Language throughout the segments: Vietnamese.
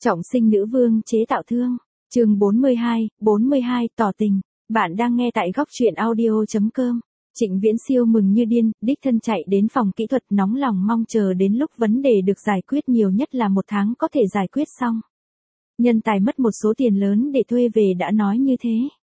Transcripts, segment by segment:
Trọng sinh nữ vương chế tạo thương. Chương 42 tỏ tình. Bạn đang nghe tại góc truyện audio.com. Trịnh Viễn Siêu mừng như điên, đích thân chạy đến phòng kỹ thuật nóng lòng mong chờ đến lúc vấn đề được giải quyết, nhiều nhất là 1 tháng có thể giải quyết xong. Nhân tài mất một số tiền lớn để thuê về đã nói như thế.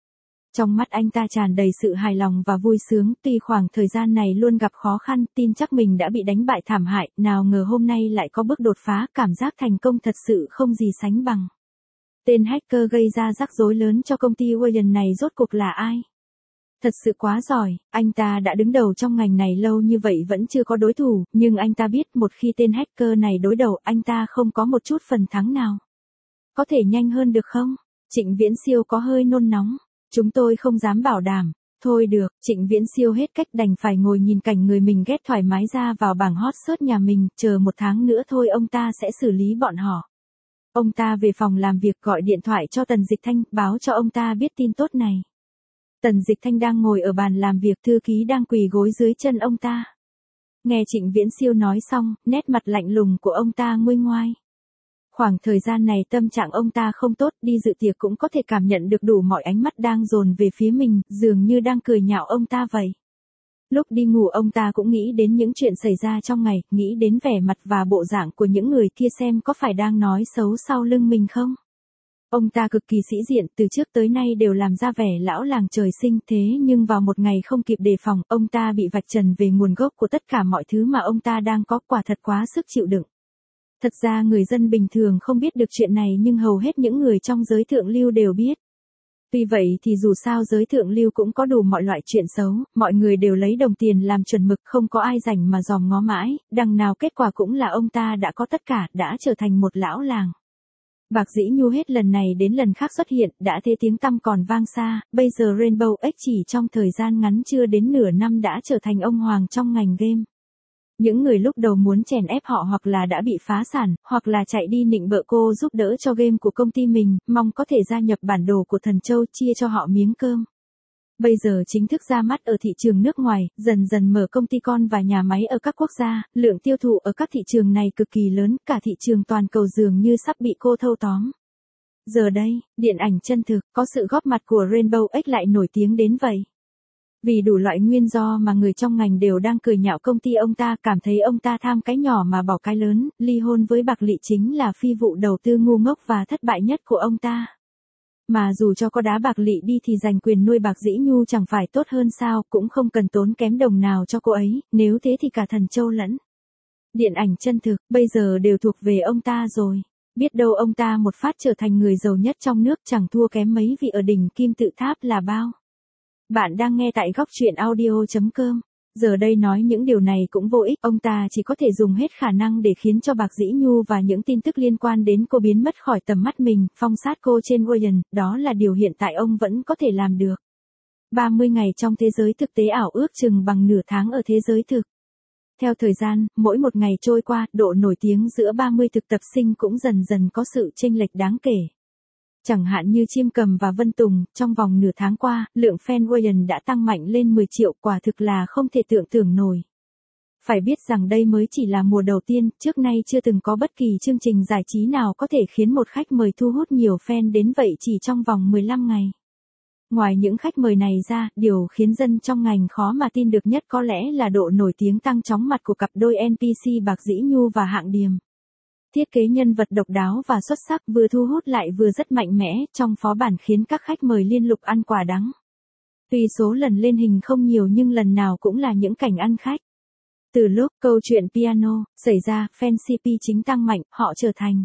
Trong mắt anh ta tràn đầy sự hài lòng và vui sướng, tuy khoảng thời gian này luôn gặp khó khăn, tin chắc mình đã bị đánh bại thảm hại, nào ngờ hôm nay lại có bước đột phá, cảm giác thành công thật sự không gì sánh bằng. Tên hacker gây ra rắc rối lớn cho công ty Wayne này rốt cuộc là ai? Thật sự quá giỏi, anh ta đã đứng đầu trong ngành này lâu như vậy vẫn chưa có đối thủ, nhưng anh ta biết một khi tên hacker này đối đầu, anh ta không có một chút phần thắng nào. Có thể nhanh hơn được không? Trịnh Viễn Siêu có hơi nôn nóng. Chúng tôi không dám bảo đảm. Thôi được, Trịnh Viễn Siêu hết cách đành phải ngồi nhìn cảnh người mình ghét thoải mái ra vào bảng hot search nhà mình, chờ 1 tháng nữa thôi ông ta sẽ xử lý bọn họ. Ông ta về phòng làm việc gọi điện thoại cho Tần Dịch Thanh, báo cho ông ta biết tin tốt này. Tần Dịch Thanh đang ngồi ở bàn làm việc, thư ký đang quỳ gối dưới chân ông ta. Nghe Trịnh Viễn Siêu nói xong, nét mặt lạnh lùng của ông ta nguôi ngoai. Khoảng thời gian này tâm trạng ông ta không tốt, đi dự tiệc cũng có thể cảm nhận được đủ mọi ánh mắt đang dồn về phía mình, dường như đang cười nhạo ông ta vậy. Lúc đi ngủ ông ta cũng nghĩ đến những chuyện xảy ra trong ngày, nghĩ đến vẻ mặt và bộ dạng của những người kia xem có phải đang nói xấu sau lưng mình không. Ông ta cực kỳ sĩ diện, từ trước tới nay đều làm ra vẻ lão làng trời sinh, thế nhưng vào một ngày không kịp đề phòng, ông ta bị vạch trần về nguồn gốc của tất cả mọi thứ mà ông ta đang có, quả thật quá sức chịu đựng. Thật ra người dân bình thường không biết được chuyện này nhưng hầu hết những người trong giới thượng lưu đều biết. Tuy vậy thì dù sao giới thượng lưu cũng có đủ mọi loại chuyện xấu, mọi người đều lấy đồng tiền làm chuẩn mực, không có ai rảnh mà dòm ngó mãi, đằng nào kết quả cũng là ông ta đã có tất cả, đã trở thành một lão làng. Bạc Dĩ Nhu hết lần này đến lần khác xuất hiện, đã thế tiếng tăm còn vang xa, bây giờ Rainbow X chỉ trong thời gian ngắn chưa đến nửa năm đã trở thành ông hoàng trong ngành game. Những người lúc đầu muốn chèn ép họ hoặc là đã bị phá sản, hoặc là chạy đi nịnh bợ cô giúp đỡ cho game của công ty mình, mong có thể gia nhập bản đồ của Thần Châu, chia cho họ miếng cơm. Bây giờ chính thức ra mắt ở thị trường nước ngoài, dần dần mở công ty con và nhà máy ở các quốc gia, lượng tiêu thụ ở các thị trường này cực kỳ lớn, cả thị trường toàn cầu dường như sắp bị cô thâu tóm. Giờ đây, điện ảnh chân thực, có sự góp mặt của Rainbow X lại nổi tiếng đến vậy. Vì đủ loại nguyên do mà người trong ngành đều đang cười nhạo công ty ông ta, cảm thấy ông ta tham cái nhỏ mà bỏ cái lớn, ly hôn với Bạc Lị chính là phi vụ đầu tư ngu ngốc và thất bại nhất của ông ta. Mà dù cho có đá Bạc Lị đi thì giành quyền nuôi Bạc Dĩ Nhu chẳng phải tốt hơn sao, cũng không cần tốn kém đồng nào cho cô ấy, nếu thế thì cả Thần Châu lẫn điện ảnh chân thực, bây giờ đều thuộc về ông ta rồi. Biết đâu ông ta một phát trở thành người giàu nhất trong nước, chẳng thua kém mấy vị ở đỉnh kim tự tháp là bao. Bạn đang nghe tại góc truyện audio.com. Giờ đây nói những điều này cũng vô ích, ông ta chỉ có thể dùng hết khả năng để khiến cho Bạc Dĩ Nhu và những tin tức liên quan đến cô biến mất khỏi tầm mắt mình, phong sát cô trên Wayne, đó là điều hiện tại ông vẫn có thể làm được. 30 ngày trong thế giới thực tế ảo ước chừng bằng nửa tháng ở thế giới thực. Theo thời gian, mỗi một ngày trôi qua, độ nổi tiếng giữa 30 thực tập sinh cũng dần dần có sự chênh lệch đáng kể. Chẳng hạn như Chiêm Cầm và Vân Tùng, trong vòng nửa tháng qua, lượng fan Wayne đã tăng mạnh lên 10 triệu, quả thực là không thể tưởng tượng nổi. Phải biết rằng đây mới chỉ là mùa đầu tiên, trước nay chưa từng có bất kỳ chương trình giải trí nào có thể khiến một khách mời thu hút nhiều fan đến vậy chỉ trong vòng 15 ngày. Ngoài những khách mời này ra, điều khiến dân trong ngành khó mà tin được nhất có lẽ là độ nổi tiếng tăng chóng mặt của cặp đôi NPC Bạc Dĩ Nhu và Hạng Điềm. Thiết kế nhân vật độc đáo và xuất sắc, vừa thu hút lại vừa rất mạnh mẽ, trong phó bản khiến các khách mời liên lục ăn quả đắng. Tuy số lần lên hình không nhiều nhưng lần nào cũng là những cảnh ăn khách. Từ lúc câu chuyện piano xảy ra, fan CP chính tăng mạnh, họ trở thành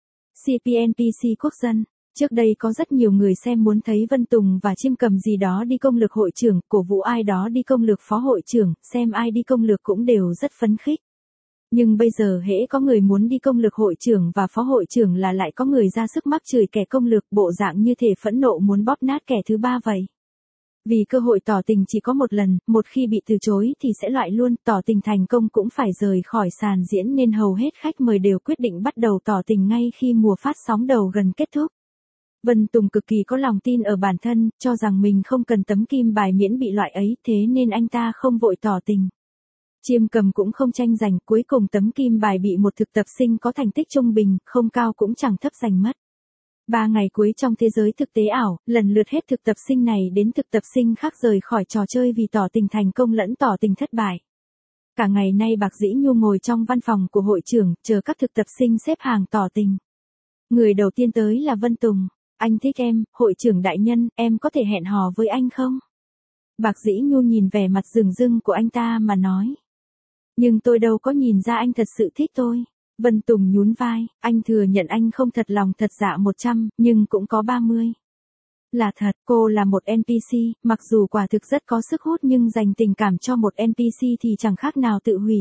CPNPC quốc dân. Trước đây có rất nhiều người xem muốn thấy Vân Tùng và Chiêm Cầm gì đó đi công lược hội trưởng, cổ vũ ai đó đi công lược phó hội trưởng, xem ai đi công lược cũng đều rất phấn khích. Nhưng bây giờ hễ có người muốn đi công lược hội trưởng và phó hội trưởng là lại có người ra sức mắc chửi kẻ công lược, bộ dạng như thể phẫn nộ muốn bóp nát kẻ thứ ba vậy. Vì cơ hội tỏ tình chỉ có một lần, một khi bị từ chối thì sẽ loại luôn, tỏ tình thành công cũng phải rời khỏi sàn diễn nên hầu hết khách mời đều quyết định bắt đầu tỏ tình ngay khi mùa phát sóng đầu gần kết thúc. Vân Tùng cực kỳ có lòng tin ở bản thân, cho rằng mình không cần tấm kim bài miễn bị loại ấy, thế nên anh ta không vội tỏ tình. Chiêm Cầm cũng không tranh giành, cuối cùng tấm kim bài bị một thực tập sinh có thành tích trung bình, không cao cũng chẳng thấp giành mất. 3 ngày cuối trong thế giới thực tế ảo, lần lượt hết thực tập sinh này đến thực tập sinh khác rời khỏi trò chơi vì tỏ tình thành công lẫn tỏ tình thất bại. Cả ngày nay Bạc Dĩ Nhu ngồi trong văn phòng của hội trưởng, chờ các thực tập sinh xếp hàng tỏ tình. Người đầu tiên tới là Vân Tùng. Anh thích em, hội trưởng đại nhân, em có thể hẹn hò với anh không? Bạc Dĩ Nhu nhìn vẻ mặt rừng rưng của anh ta mà nói. Nhưng tôi đâu có nhìn ra anh thật sự thích tôi. Vân Tùng nhún vai, anh thừa nhận anh không thật lòng thật dạ 100, nhưng cũng có 30. Là thật, cô là một NPC, mặc dù quả thực rất có sức hút nhưng dành tình cảm cho một NPC thì chẳng khác nào tự hủy.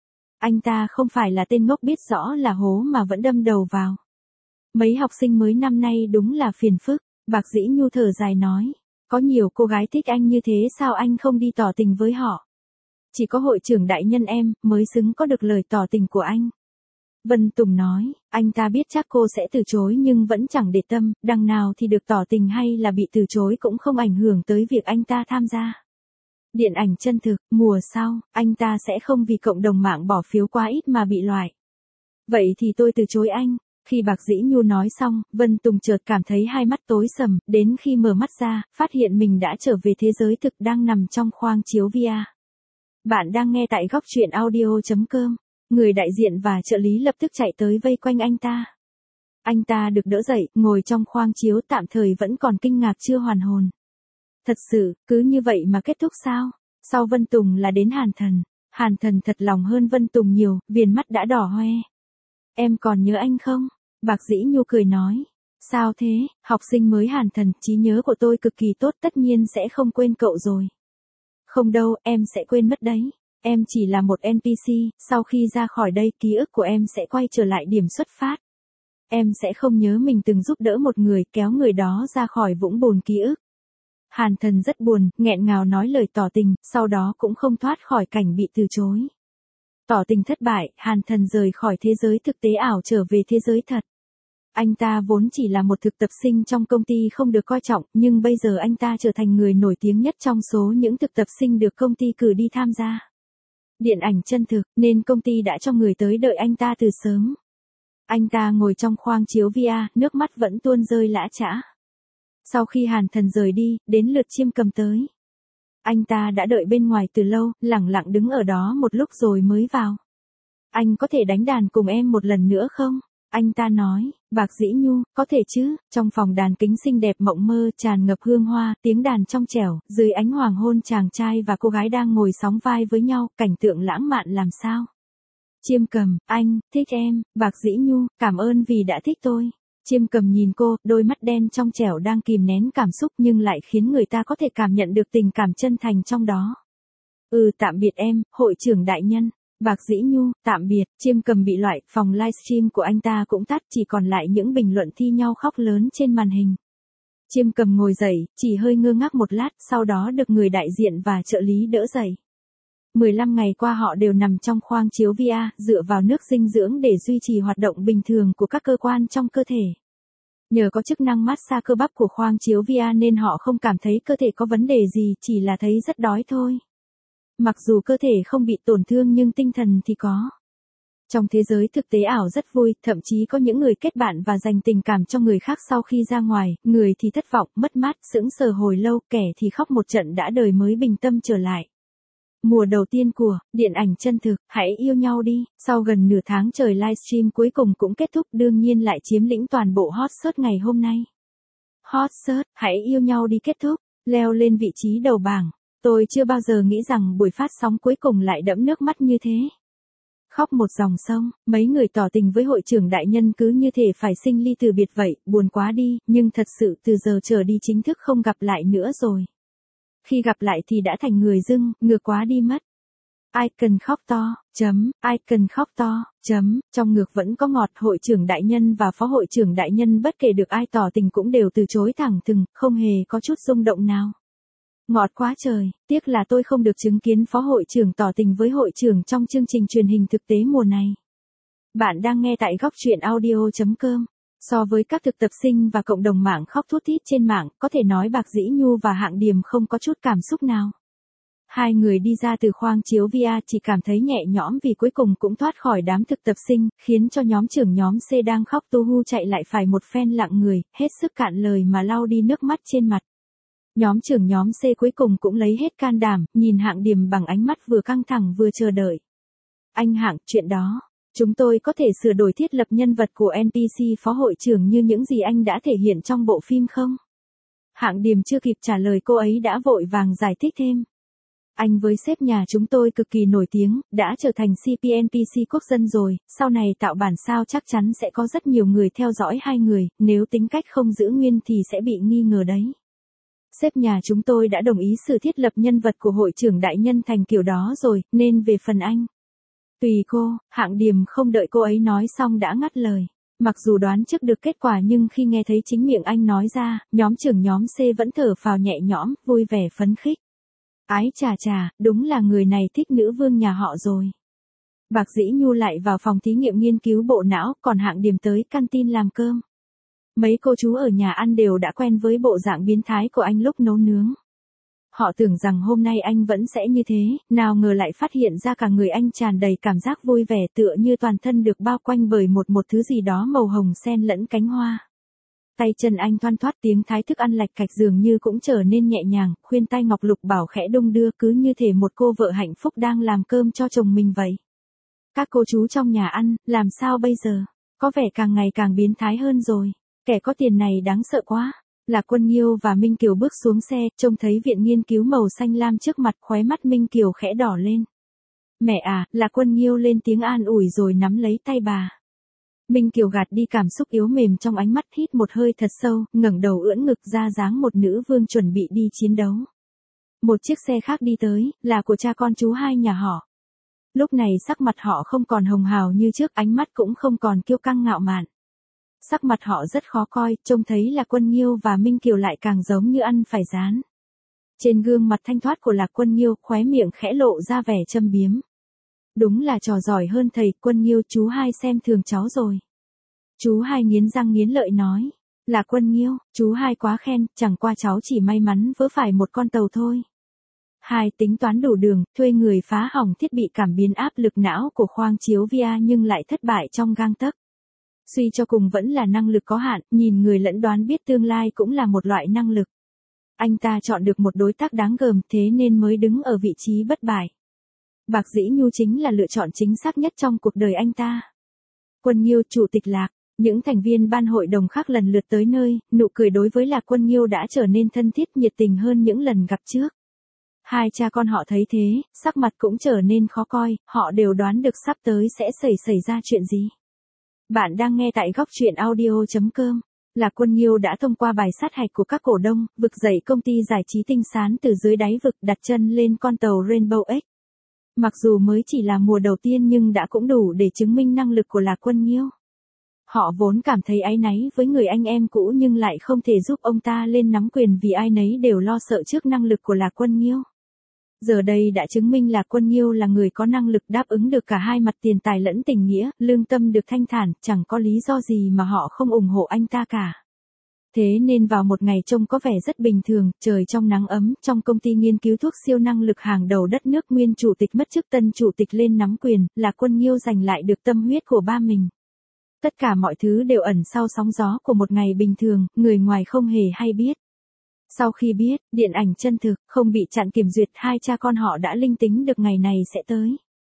Anh ta không phải là tên ngốc biết rõ là hố mà vẫn đâm đầu vào. Mấy học sinh mới năm nay đúng là phiền phức, Bạc Dĩ Nhu thở dài nói. Có nhiều cô gái thích anh như thế sao anh không đi tỏ tình với họ? Chỉ có hội trưởng đại nhân em mới xứng có được lời tỏ tình của anh. Vân Tùng nói, anh ta biết chắc cô sẽ từ chối nhưng vẫn chẳng để tâm, đằng nào thì được tỏ tình hay là bị từ chối cũng không ảnh hưởng tới việc anh ta tham gia. Điện ảnh chân thực, mùa sau, anh ta sẽ không vì cộng đồng mạng bỏ phiếu quá ít mà bị loại. Vậy thì tôi từ chối anh. Khi Bạc Dĩ Nhu nói xong, Vân Tùng chợt cảm thấy hai mắt tối sầm, đến khi mở mắt ra, phát hiện mình đã trở về thế giới thực đang nằm trong khoang chiếu VR. Bạn đang nghe tại góc truyện audio.com. Người đại diện và trợ lý lập tức chạy tới vây quanh anh ta. Anh ta được đỡ dậy, ngồi trong khoang chiếu tạm thời vẫn còn kinh ngạc chưa hoàn hồn. Thật sự, cứ như vậy mà kết thúc sao? Sau Vân Tùng là đến Hàn Thần. Hàn Thần thật lòng hơn Vân Tùng nhiều, viền mắt đã đỏ hoe. Em còn nhớ anh không? Bạc Dĩ Nhu cười nói. Sao thế, học sinh mới Hàn Thần, trí nhớ của tôi cực kỳ tốt tất nhiên sẽ không quên cậu rồi. Không đâu, em sẽ quên mất đấy. Em chỉ là một NPC, sau khi ra khỏi đây ký ức của em sẽ quay trở lại điểm xuất phát. Em sẽ không nhớ mình từng giúp đỡ một người kéo người đó ra khỏi vũng bùn ký ức. Hàn Thần rất buồn, nghẹn ngào nói lời tỏ tình, sau đó cũng không thoát khỏi cảnh bị từ chối. Tỏ tình thất bại, Hàn Thần rời khỏi thế giới thực tế ảo trở về thế giới thật. Anh ta vốn chỉ là một thực tập sinh trong công ty không được coi trọng, nhưng bây giờ anh ta trở thành người nổi tiếng nhất trong số những thực tập sinh được công ty cử đi tham gia. Điện ảnh chân thực, nên công ty đã cho người tới đợi anh ta từ sớm. Anh ta ngồi trong khoang chiếu VR, nước mắt vẫn tuôn rơi lã chã. Sau khi Hàn Thần rời đi, đến lượt Chiêm Cầm tới. Anh ta đã đợi bên ngoài từ lâu, lẳng lặng đứng ở đó một lúc rồi mới vào. Anh có thể đánh đàn cùng em một lần nữa không? Anh ta nói, Bạc Dĩ Nhu, có thể chứ, trong phòng đàn kính xinh đẹp mộng mơ tràn ngập hương hoa, tiếng đàn trong trẻo, dưới ánh hoàng hôn chàng trai và cô gái đang ngồi sóng vai với nhau, cảnh tượng lãng mạn làm sao. Chiêm Cầm, anh, thích em, Bạc Dĩ Nhu, cảm ơn vì đã thích tôi. Chiêm Cầm nhìn cô, đôi mắt đen trong trẻo đang kìm nén cảm xúc nhưng lại khiến người ta có thể cảm nhận được tình cảm chân thành trong đó. Tạm biệt em, hội trưởng đại nhân. Bạc Dĩ Nhu, tạm biệt, Chiêm Cầm bị loại, phòng livestream của anh ta cũng tắt, chỉ còn lại những bình luận thi nhau khóc lớn trên màn hình. Chiêm Cầm ngồi dậy, chỉ hơi ngơ ngác một lát, sau đó được người đại diện và trợ lý đỡ dậy. 15 ngày qua họ đều nằm trong khoang chiếu VR, dựa vào nước dinh dưỡng để duy trì hoạt động bình thường của các cơ quan trong cơ thể. Nhờ có chức năng massage cơ bắp của khoang chiếu VR nên họ không cảm thấy cơ thể có vấn đề gì, chỉ là thấy rất đói thôi. Mặc dù cơ thể không bị tổn thương nhưng tinh thần thì có. Trong thế giới thực tế ảo rất vui, thậm chí có những người kết bạn và dành tình cảm cho người khác sau khi ra ngoài, người thì thất vọng, mất mát, sững sờ hồi lâu, kẻ thì khóc một trận đã đời mới bình tâm trở lại. Mùa đầu tiên của điện ảnh chân thực, hãy yêu nhau đi, sau gần nửa tháng trời livestream cuối cùng cũng kết thúc, đương nhiên lại chiếm lĩnh toàn bộ hot search ngày hôm nay. Hot search, hãy yêu nhau đi kết thúc, leo lên vị trí đầu bảng. Tôi chưa bao giờ nghĩ rằng buổi phát sóng cuối cùng lại đẫm nước mắt như thế. Khóc một dòng sông, mấy người tỏ tình với hội trưởng đại nhân cứ như thể phải sinh ly từ biệt vậy, buồn quá đi, nhưng thật sự từ giờ trở đi chính thức không gặp lại nữa rồi. Khi gặp lại thì đã thành người dưng, ngược quá đi mất. Ai cần khóc to, ai cần khóc to, trong ngược vẫn có ngọt. Hội trưởng đại nhân và phó hội trưởng đại nhân bất kể được ai tỏ tình cũng đều từ chối thẳng thừng, không hề có chút rung động nào. Ngọt quá trời, tiếc là tôi không được chứng kiến phó hội trưởng tỏ tình với hội trưởng trong chương trình truyền hình thực tế mùa này. Bạn đang nghe tại góc truyện audio.com. So với các thực tập sinh và cộng đồng mạng khóc thút thít trên mạng, có thể nói Bạc Dĩ Nhu và Hạng Điềm không có chút cảm xúc nào. Hai người đi ra từ khoang chiếu VR chỉ cảm thấy nhẹ nhõm vì cuối cùng cũng thoát khỏi đám thực tập sinh, khiến cho nhóm trưởng nhóm C đang khóc tu hu chạy lại phải một phen lặng người, hết sức cạn lời mà lau đi nước mắt trên mặt. Nhóm trưởng nhóm C cuối cùng cũng lấy hết can đảm, nhìn Hạng Điềm bằng ánh mắt vừa căng thẳng vừa chờ đợi. Anh Hạng, chuyện đó, chúng tôi có thể sửa đổi thiết lập nhân vật của NPC phó hội trưởng như những gì anh đã thể hiện trong bộ phim không? Hạng Điềm chưa kịp trả lời cô ấy đã vội vàng giải thích thêm. Anh với sếp nhà chúng tôi cực kỳ nổi tiếng, đã trở thành CPNPC quốc dân rồi, sau này tạo bản sao chắc chắn sẽ có rất nhiều người theo dõi hai người, nếu tính cách không giữ nguyên thì sẽ bị nghi ngờ đấy. Sếp nhà chúng tôi đã đồng ý sự thiết lập nhân vật của hội trưởng đại nhân thành kiểu đó rồi, nên về phần anh. Tùy cô, Hạng Điềm không đợi cô ấy nói xong đã ngắt lời. Mặc dù đoán trước được kết quả nhưng khi nghe thấy chính miệng anh nói ra, nhóm trưởng nhóm C vẫn thở phào nhẹ nhõm, vui vẻ phấn khích. Ái chà chà, đúng là người này thích nữ vương nhà họ rồi. Bạc Dĩ Nhu lại vào phòng thí nghiệm nghiên cứu bộ não, còn Hạng Điềm tới canteen làm cơm. Mấy cô chú ở nhà ăn đều đã quen với bộ dạng biến thái của anh lúc nấu nướng. Họ tưởng rằng hôm nay anh vẫn sẽ như thế, nào ngờ lại phát hiện ra cả người anh tràn đầy cảm giác vui vẻ tựa như toàn thân được bao quanh bởi một thứ gì đó màu hồng xen lẫn cánh hoa. Tay chân anh thoăn thoắt, tiếng thái thức ăn lạch cạch dường như cũng trở nên nhẹ nhàng, khuyên tai ngọc lục bảo khẽ đung đưa cứ như thể một cô vợ hạnh phúc đang làm cơm cho chồng mình vậy. Các cô chú trong nhà ăn, làm sao bây giờ? Có vẻ càng ngày càng biến thái hơn rồi. Kẻ có tiền này đáng sợ quá. Lạc Quân Nghiêu và Minh Kiều bước xuống xe, trông thấy viện nghiên cứu màu xanh lam trước mặt, khóe mắt Minh Kiều khẽ đỏ lên. Mẹ à, Lạc Quân Nghiêu lên tiếng an ủi rồi nắm lấy tay bà. Minh Kiều gạt đi cảm xúc yếu mềm trong ánh mắt, hít một hơi thật sâu, ngẩng đầu ưỡn ngực ra dáng một nữ vương chuẩn bị đi chiến đấu. Một chiếc xe khác đi tới, là của cha con chú hai nhà họ. Lúc này sắc mặt họ không còn hồng hào như trước, ánh mắt cũng không còn kiêu căng ngạo mạn. Sắc mặt họ rất khó coi, trông thấy Lạc Quân Nghiêu và Minh Kiều lại càng giống như ăn phải rán. Trên gương mặt thanh thoát của Lạc Quân Nghiêu, khóe miệng khẽ lộ ra vẻ châm biếm. Đúng là trò giỏi hơn thầy, Quân Nghiêu chú hai xem thường cháu rồi. Chú hai nghiến răng nghiến lợi nói. Lạc Quân Nghiêu, chú hai quá khen, chẳng qua cháu chỉ may mắn vớ phải một con tàu thôi. Hai tính toán đủ đường, thuê người phá hỏng thiết bị cảm biến áp lực não của khoang chiếu VR nhưng lại thất bại trong gang tấc. Suy cho cùng vẫn là năng lực có hạn, nhìn người lẫn đoán biết tương lai cũng là một loại năng lực. Anh ta chọn được một đối tác đáng gờm, thế nên mới đứng ở vị trí bất bại. Bạc Dĩ Nhu chính là lựa chọn chính xác nhất trong cuộc đời anh ta. Quân Nghiêu, chủ tịch Lạc, những thành viên ban hội đồng khác lần lượt tới nơi, nụ cười đối với Lạc Quân Nghiêu đã trở nên thân thiết nhiệt tình hơn những lần gặp trước. Hai cha con họ thấy thế, sắc mặt cũng trở nên khó coi, họ đều đoán được sắp tới sẽ xảy ra chuyện gì. Bạn đang nghe tại góc truyện audio.com. Lạc Quân Nghiêu đã thông qua bài sát hạch của các cổ đông, vực dậy công ty giải trí Tinh Sán từ dưới đáy vực, đặt chân lên con tàu Rainbow X. Mặc dù mới chỉ là mùa đầu tiên nhưng đã cũng đủ để chứng minh năng lực của Lạc Quân Nghiêu. Họ vốn cảm thấy áy náy với người anh em cũ nhưng lại không thể giúp ông ta lên nắm quyền vì ai nấy đều lo sợ trước năng lực của Lạc Quân Nghiêu. Giờ đây đã chứng minh Lạc Quân Nghiêu là người có năng lực đáp ứng được cả hai mặt tiền tài lẫn tình nghĩa, lương tâm được thanh thản, chẳng có lý do gì mà họ không ủng hộ anh ta cả. Thế nên vào một ngày trông có vẻ rất bình thường, trời trong nắng ấm, trong công ty nghiên cứu thuốc siêu năng lực hàng đầu đất nước, nguyên chủ tịch mất chức, tân chủ tịch lên nắm quyền, Lạc Quân Nghiêu giành lại được tâm huyết của ba mình. Tất cả mọi thứ đều ẩn sau sóng gió của một ngày bình thường, người ngoài không hề hay biết. Sau khi biết, điện ảnh chân thực, không bị chặn kiểm duyệt, hai cha con họ đã linh tính được ngày này sẽ tới.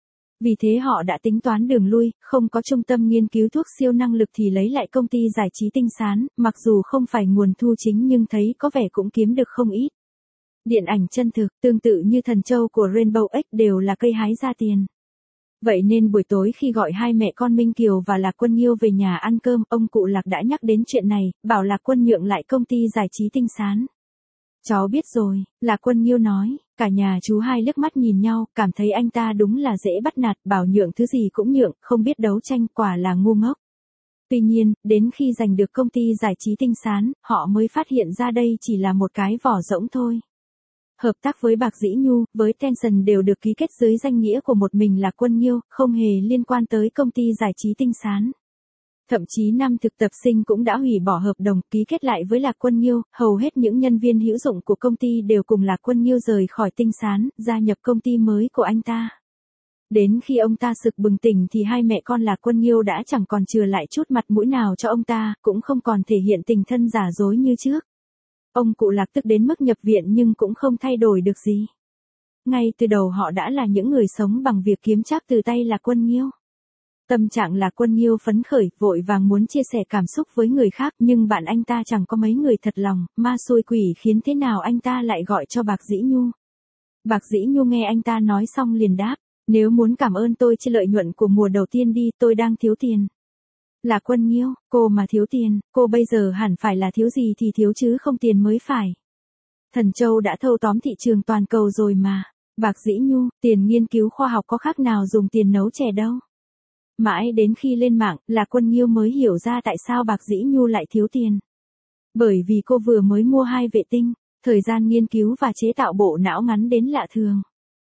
Vì thế họ đã tính toán đường lui, không có trung tâm nghiên cứu thuốc siêu năng lực thì lấy lại công ty giải trí Tinh Sán, mặc dù không phải nguồn thu chính nhưng thấy có vẻ cũng kiếm được không ít. Điện ảnh chân thực, tương tự như Thần Châu của Rainbow X đều là cây hái ra tiền. Vậy nên buổi tối khi gọi hai mẹ con Minh Kiều và Lạc Quân Nghiêu về nhà ăn cơm, ông cụ Lạc đã nhắc đến chuyện này, bảo Lạc Quân nhượng lại công ty giải trí Tinh Sán. Cháu biết rồi, Lạc Quân Nghiêu nói, cả nhà chú hai liếc mắt nhìn nhau, cảm thấy anh ta đúng là dễ bắt nạt, bảo nhượng thứ gì cũng nhượng, không biết đấu tranh, quả là ngu ngốc. Tuy nhiên, đến khi giành được công ty giải trí Tinh Sán, họ mới phát hiện ra đây chỉ là một cái vỏ rỗng thôi. Hợp tác với Bạc Dĩ Nhu, với Tencent đều được ký kết dưới danh nghĩa của một mình Lạc Quân Nghiêu, không hề liên quan tới công ty giải trí Tinh Sán. Thậm chí năm thực tập sinh cũng đã hủy bỏ hợp đồng ký kết lại với Lạc Quân Nhiêu, hầu hết những nhân viên hữu dụng của công ty đều cùng Lạc Quân Nhiêu rời khỏi Tinh Sán, gia nhập công ty mới của anh ta. Đến khi ông ta sực bừng tỉnh thì hai mẹ con Lạc Quân Nhiêu đã chẳng còn chừa lại chút mặt mũi nào cho ông ta, cũng không còn thể hiện tình thân giả dối như trước. Ông cụ Lạc tức đến mức nhập viện nhưng cũng không thay đổi được gì. Ngay từ đầu họ đã là những người sống bằng việc kiếm trác từ tay Lạc Quân Nhiêu. Tâm trạng Lạc Quân Nhiêu phấn khởi, vội vàng muốn chia sẻ cảm xúc với người khác, nhưng bạn anh ta chẳng có mấy người thật lòng, ma xui quỷ khiến thế nào anh ta lại gọi cho Bạc Dĩ Nhu. Bạc Dĩ Nhu nghe anh ta nói xong liền đáp, nếu muốn cảm ơn tôi chia lợi nhuận của mùa đầu tiên đi, tôi đang thiếu tiền. Lạc Quân Nhiêu, cô mà thiếu tiền, cô bây giờ hẳn phải là thiếu gì thì thiếu chứ không tiền mới phải. Thần Châu đã thâu tóm thị trường toàn cầu rồi mà. Bạc Dĩ Nhu, tiền nghiên cứu khoa học có khác nào dùng tiền nấu chè đâu. Mãi đến khi lên mạng, Lạc Quân Nhiêu mới hiểu ra tại sao Bạc Dĩ Nhu lại thiếu tiền. Bởi vì cô vừa mới mua 2 vệ tinh, thời gian nghiên cứu và chế tạo bộ não ngắn đến lạ thường.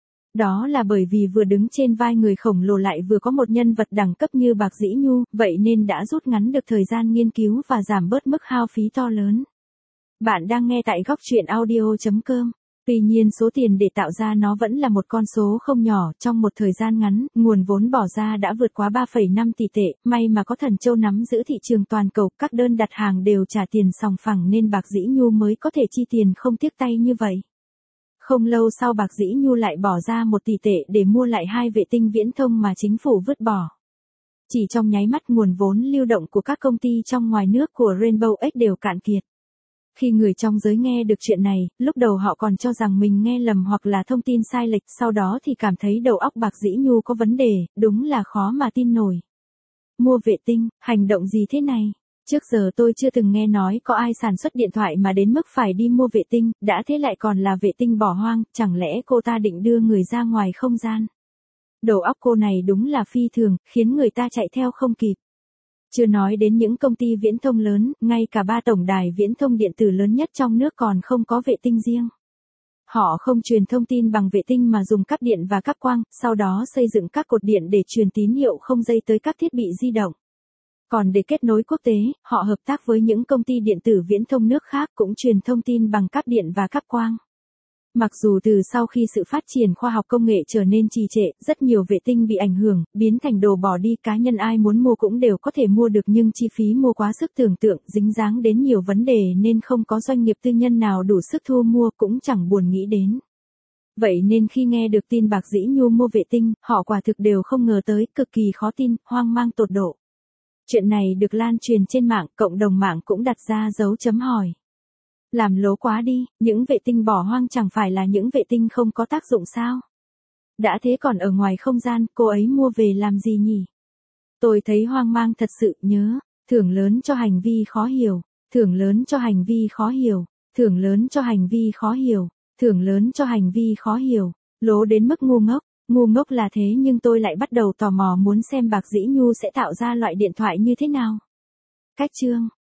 Đó là bởi vì vừa đứng trên vai người khổng lồ lại vừa có một nhân vật đẳng cấp như Bạc Dĩ Nhu, vậy nên đã rút ngắn được thời gian nghiên cứu và giảm bớt mức hao phí to lớn. Bạn đang nghe tại góc truyện audio.com. Tuy nhiên số tiền để tạo ra nó vẫn là một con số không nhỏ, trong một thời gian ngắn, nguồn vốn bỏ ra đã vượt quá 3,5 tỷ tệ, may mà có Thần Châu nắm giữ thị trường toàn cầu, các đơn đặt hàng đều trả tiền sòng phẳng nên Bạc Dĩ Nhu mới có thể chi tiền không tiếc tay như vậy. Không lâu sau Bạc Dĩ Nhu lại bỏ ra 1 tỷ tệ để mua lại 2 vệ tinh viễn thông mà chính phủ vứt bỏ. Chỉ trong nháy mắt nguồn vốn lưu động của các công ty trong ngoài nước của Rainbow X đều cạn kiệt. Khi người trong giới nghe được chuyện này, lúc đầu họ còn cho rằng mình nghe lầm hoặc là thông tin sai lệch, sau đó thì cảm thấy đầu óc Bạc Dĩ Nhu có vấn đề, đúng là khó mà tin nổi. Mua vệ tinh, hành động gì thế này? Trước giờ tôi chưa từng nghe nói có ai sản xuất điện thoại mà đến mức phải đi mua vệ tinh, đã thế lại còn là vệ tinh bỏ hoang, chẳng lẽ cô ta định đưa người ra ngoài không gian? Đầu óc cô này đúng là phi thường, khiến người ta chạy theo không kịp. Chưa nói đến những công ty viễn thông lớn, ngay cả 3 tổng đài viễn thông điện tử lớn nhất trong nước còn không có vệ tinh riêng. Họ không truyền thông tin bằng vệ tinh mà dùng cáp điện và cáp quang, sau đó xây dựng các cột điện để truyền tín hiệu không dây tới các thiết bị di động. Còn để kết nối quốc tế, họ hợp tác với những công ty điện tử viễn thông nước khác cũng truyền thông tin bằng cáp điện và cáp quang. Mặc dù từ sau khi sự phát triển khoa học công nghệ trở nên trì trệ, rất nhiều vệ tinh bị ảnh hưởng, biến thành đồ bỏ đi, cá nhân ai muốn mua cũng đều có thể mua được nhưng chi phí mua quá sức tưởng tượng, dính dáng đến nhiều vấn đề nên không có doanh nghiệp tư nhân nào đủ sức thu mua, cũng chẳng buồn nghĩ đến. Vậy nên khi nghe được tin Bạc Dĩ Nhu mua vệ tinh, họ quả thực đều không ngờ tới, cực kỳ khó tin, hoang mang tột độ. Chuyện này được lan truyền trên mạng, cộng đồng mạng cũng đặt ra dấu chấm hỏi. Làm lố quá đi, những vệ tinh bỏ hoang chẳng phải là những vệ tinh không có tác dụng sao? Đã thế còn ở ngoài không gian, cô ấy mua về làm gì nhỉ? Tôi thấy hoang mang thật sự, nhớ, thưởng lớn cho hành vi khó hiểu, thưởng lớn cho hành vi khó hiểu, thưởng lớn cho hành vi khó hiểu, thưởng lớn cho hành vi khó hiểu, lố đến mức ngu ngốc là thế nhưng tôi lại bắt đầu tò mò muốn xem Bạc Dĩ Nhu sẽ tạo ra loại điện thoại như thế nào. Cách chương